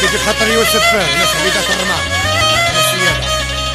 في خاطر يوسف ناس عبيدات الرماد السيادة.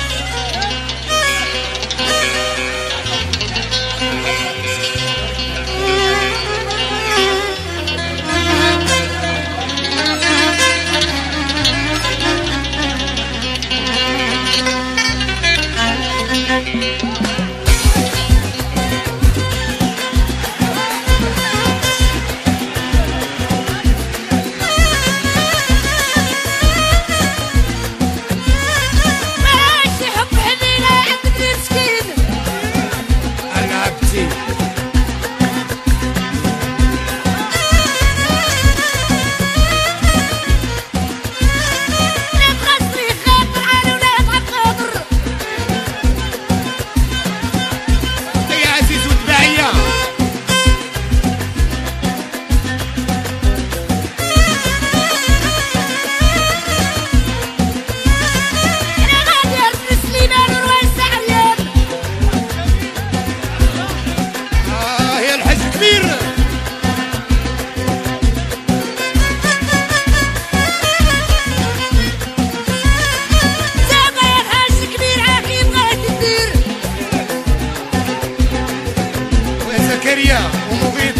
زكريا ومغيث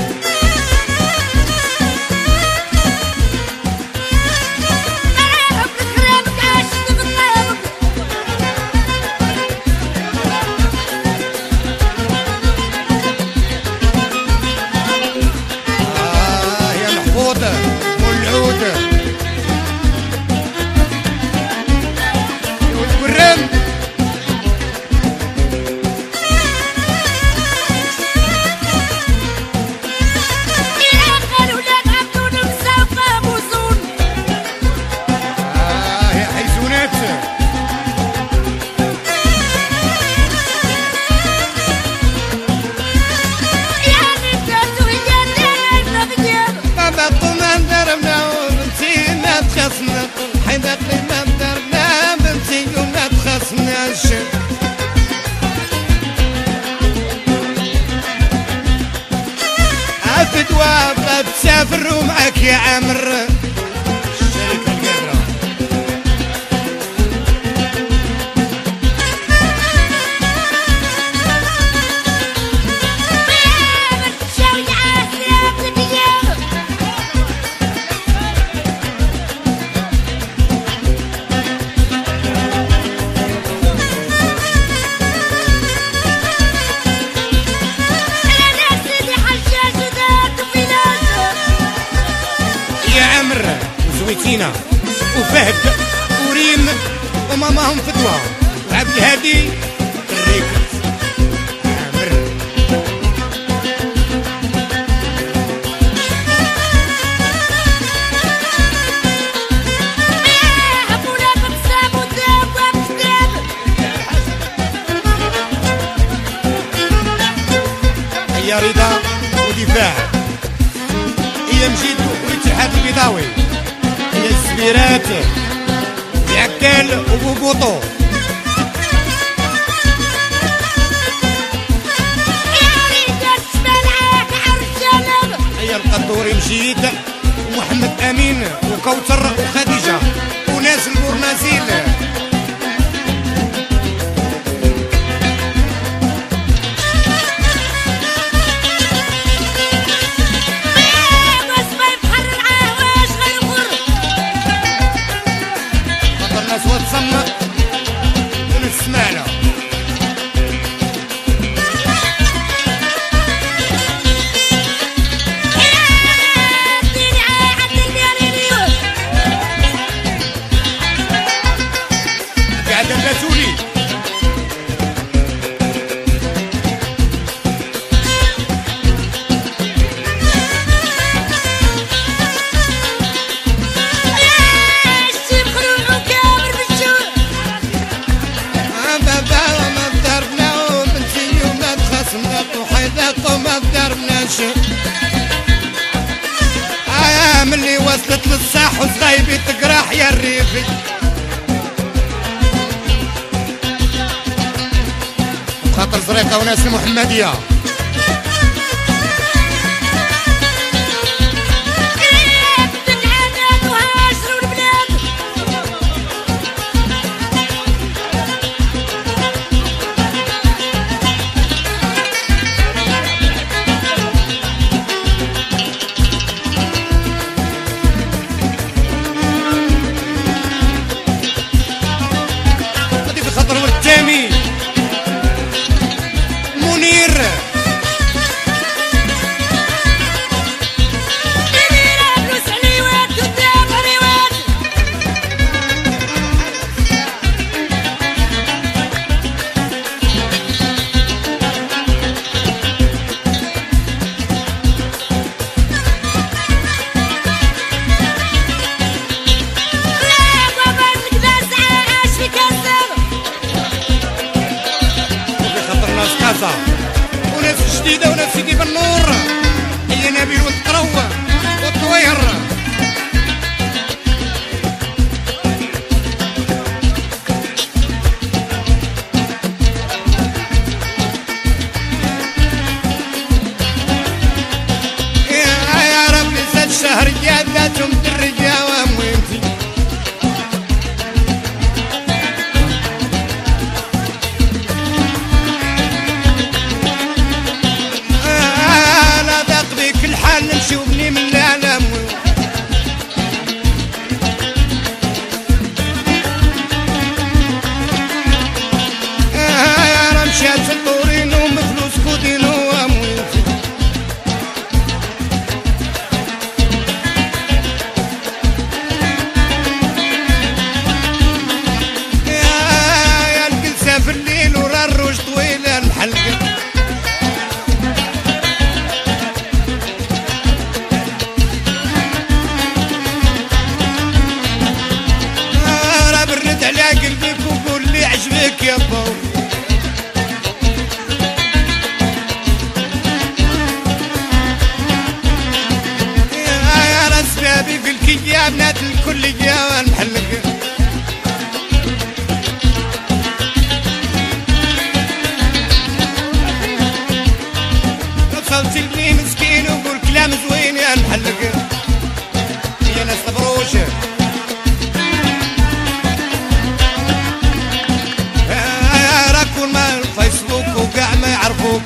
يا محفوظة والعودة والكرام حيدك لي ما درنا بنتي وما تخصناش عفدوا بتسافر ومعك يا عمر الشركة القادرة وزويتينا وفهد وريم وماماهم فدوى وعبد الهادي الريكس عامر هي رضا ودفاع هي مجيد والاتحاد البيضاوي هي السبيرات العكال وبوبوطو هي القدوري مجيد ومحمد امين وكوثر وخديجه وناس البورنازيل وتصمت من السمانة قاعدة باتولي وما درناش ملي وصلت للصاح وصغيبي تقراح يا الريفي خاطر زريقة وناس المحمدية العادات وهاجروا البلاد نبيل وتقروى وطوير يا رب لسات شهر جاداتهم الرجا وامويتي لا ضاق بك الحال نمشي وبني من العالم يا رمشات في الطورين ومفلوس كودين وامويتي يا الجلسة في الليل ورا الروج طويلة الحلقة راه برد على قلبك وقول لي عجبك يا بو يا رسبابي في الكيا بنات الكل جا المحلقة صوتي لي مسكين وقول كلام زوين يا المحلقة يا ناس بروشة راكون ما الفيسبوك وقاع ما يعرفوك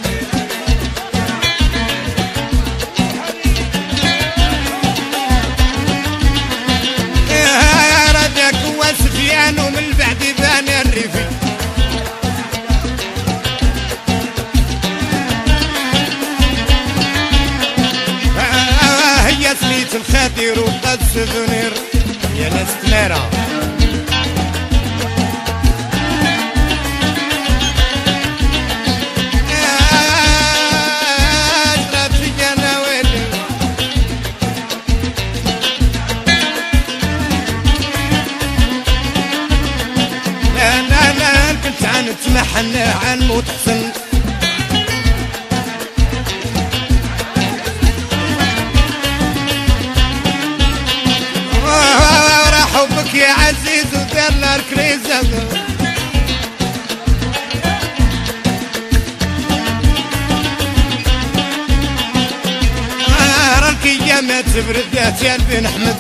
يا ردك هو سفيان ومن البعد يبان الريفي هي سميت الخاطر وقد سفنير يا ناس تمارة تمحن عن موت حسن ورا حبك يا عزيز ودار نار كريزة راه الكيامات تبردات يا بن احمد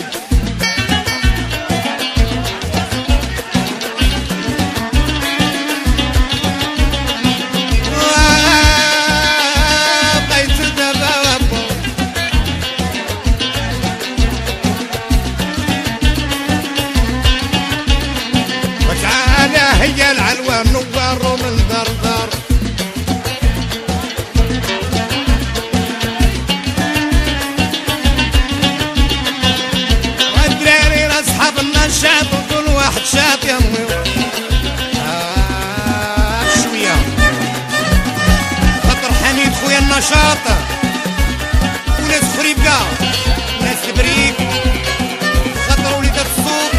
هي العلوى نوار ومن دار دار والدراري اصحاب النشاط وكل واحد شاط يا امي شويه خاطر حميد خويا النشاط وناس خريبكا وناس البريك خاطر وليدات السوق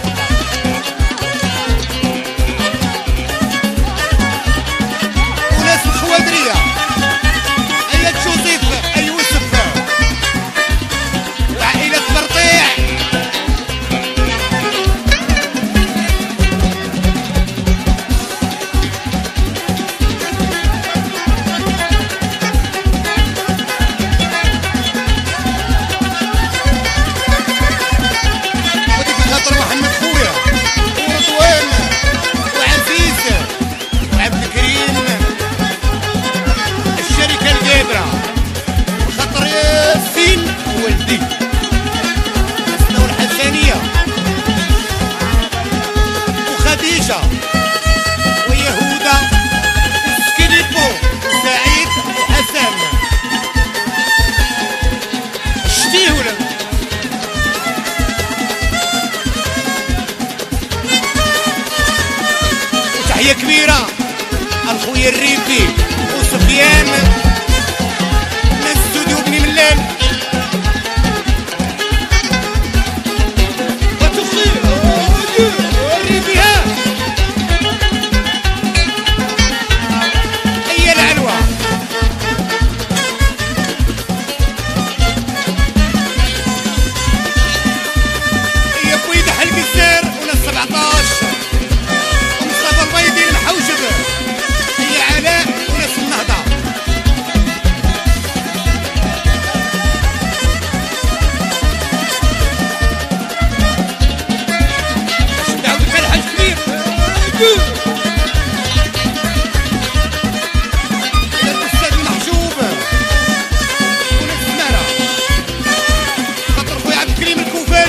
الخوادرية أي تشوطيف أي وسف وعائلة برطيع وديك خاطر محمد خويا ورضوان وعزيز وعبد الكريم الشركة الجابرة وخاطر ياسين ولدي حسنة والحسانية وخديجة ويهودة وسكيليبو وسعيد وحسن شتيه ولا وتحية كبيرة الخويا الريفي وسفيان من استوديو بني ملال وتخير الريفي ها هي العلوى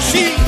شي